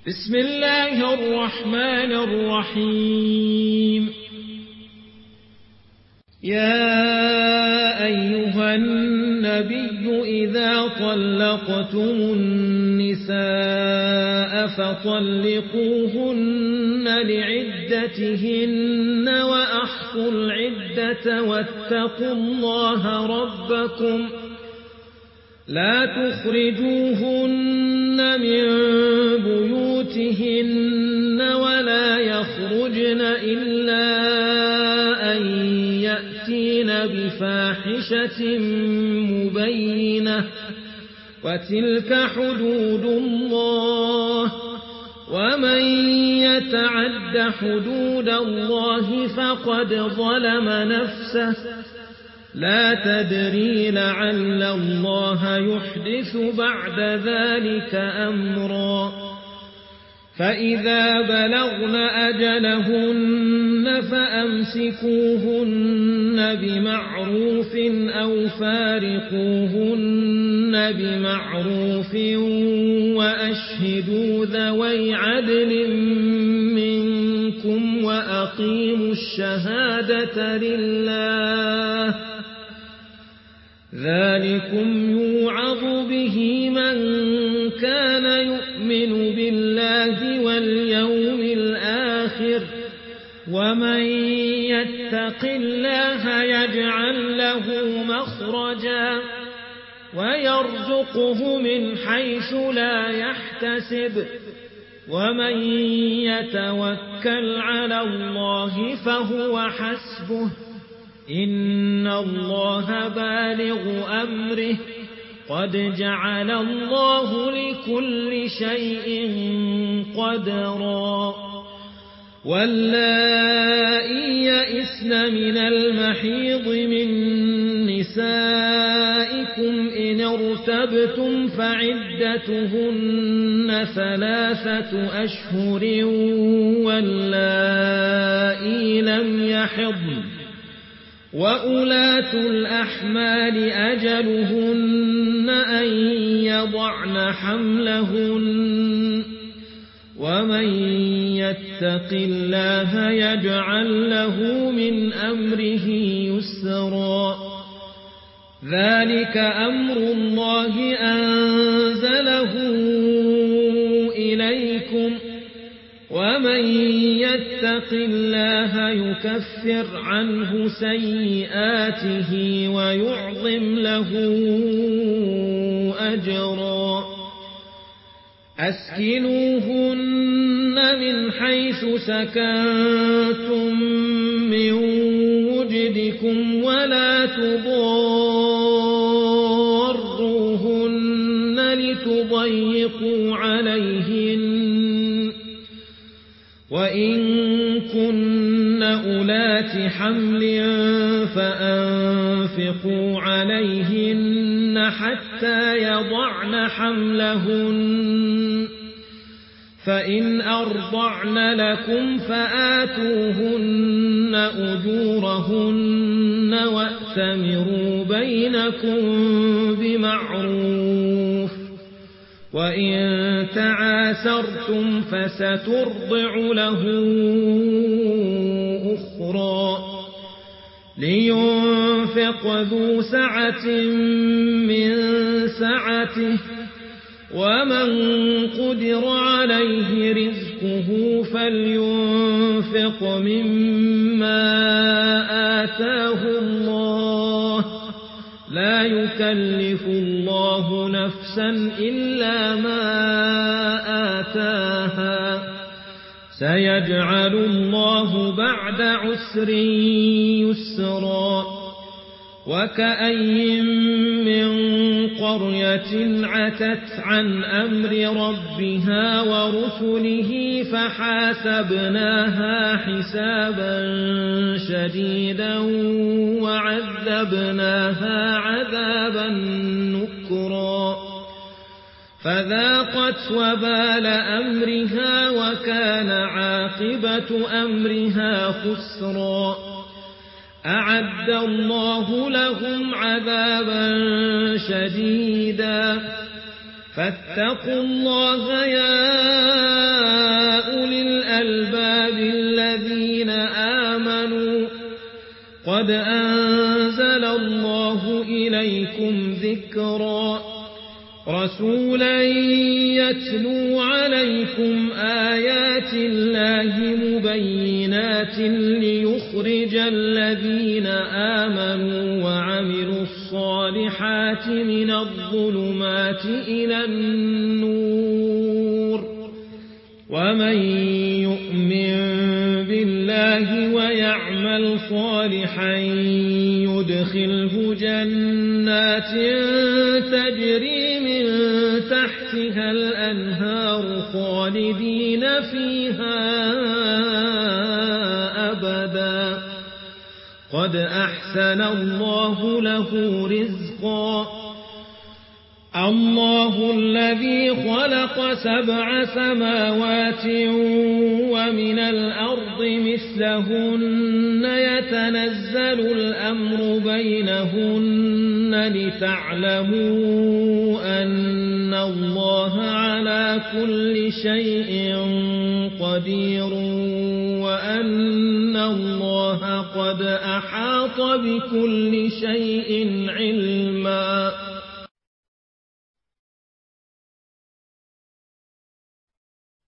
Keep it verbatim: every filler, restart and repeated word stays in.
بسم الله الرحمن الرحيم. يا أيها النبي إذا طلقتم النساء فطلقوهن لعدتهن وأحصوا العدة واتقوا الله ربكم لا تخرجوهن من بيوتهن ولا يخرجن إلا أن يأتين بفاحشة مبينة وتلك حدود الله ومن يتعد حدود الله فقد ظلم نفسه لا تدري لعل الله يحدث بعد ذلك أمرا فإذا بلغن أجلهن فأمسكوهن بمعروف أو فارقوهن بمعروف وأشهدوا ذوي عدل منكم وأقيموا الشهادة لله ذلكم يوعظ به من كان يؤمن بالله واليوم الآخر ومن يتق الله يجعل له مخرجا ويرزقه من حيث لا يحتسب ومن يتوكل على الله فهو حسبه إن الله بالغ أمره قد جعل الله لكل شيء قدرا واللائي يئسن من المحيض من نسائكم إن ارتبتم فعدتهن ثلاثة أشهر واللائي لم يحضن وأولاة الأحمال أجلهن أن يضعن حملهن ومن يتق الله يجعل له من أمره يسرا ذلك أمر الله أنزله إليكم ومن يتق الله يكفر عنه سيئاته ويعظم له أجرا أسكنوهن من حيث سكنتم من وجدكم ولا تضاروهن لتضيقوا عليهن وإن كن أولات حمل فأنفقوا عليهن حتى يضعن حملهن فإن أرضعن لكم فآتوهن أجورهن وأتمروا بينكم بمعروف وإن تعاسرتم فسترضع له أخرى لينفق ذو سعة من سعته ومن قدر عليه رزقه فلينفق مما آتاه الله لا يكلف الله نفسا إلا ما آتاها سيجعل الله بعد عسر يسرا وكأي من قرية عتت عن أمر ربها ورسله فحاسبناها حسابا شديدا وعذبناها عذابا نكرا فذاقت وبال أمرها وكان عاقبة أمرها خسرا أعد الله لهم عذابا شديدا فاتقوا الله يا عليكم آيات الله مبينات ليخرج الذين آمنوا وعملوا الصالحات من الظلمات إلى النور ومن يؤمن بالله ويعمل صالحا يدخله جنات تجري من تحتها الأنهار خالدين فيها أبدا قد أحسن الله له رزقا الله الذي خلق سبع سماوات ومن الأرض مثلهن يتنزل الأمر بينهن لتعلموا أن الله على كل شيء قدير وأن الله قد أحاط بكل شيء علما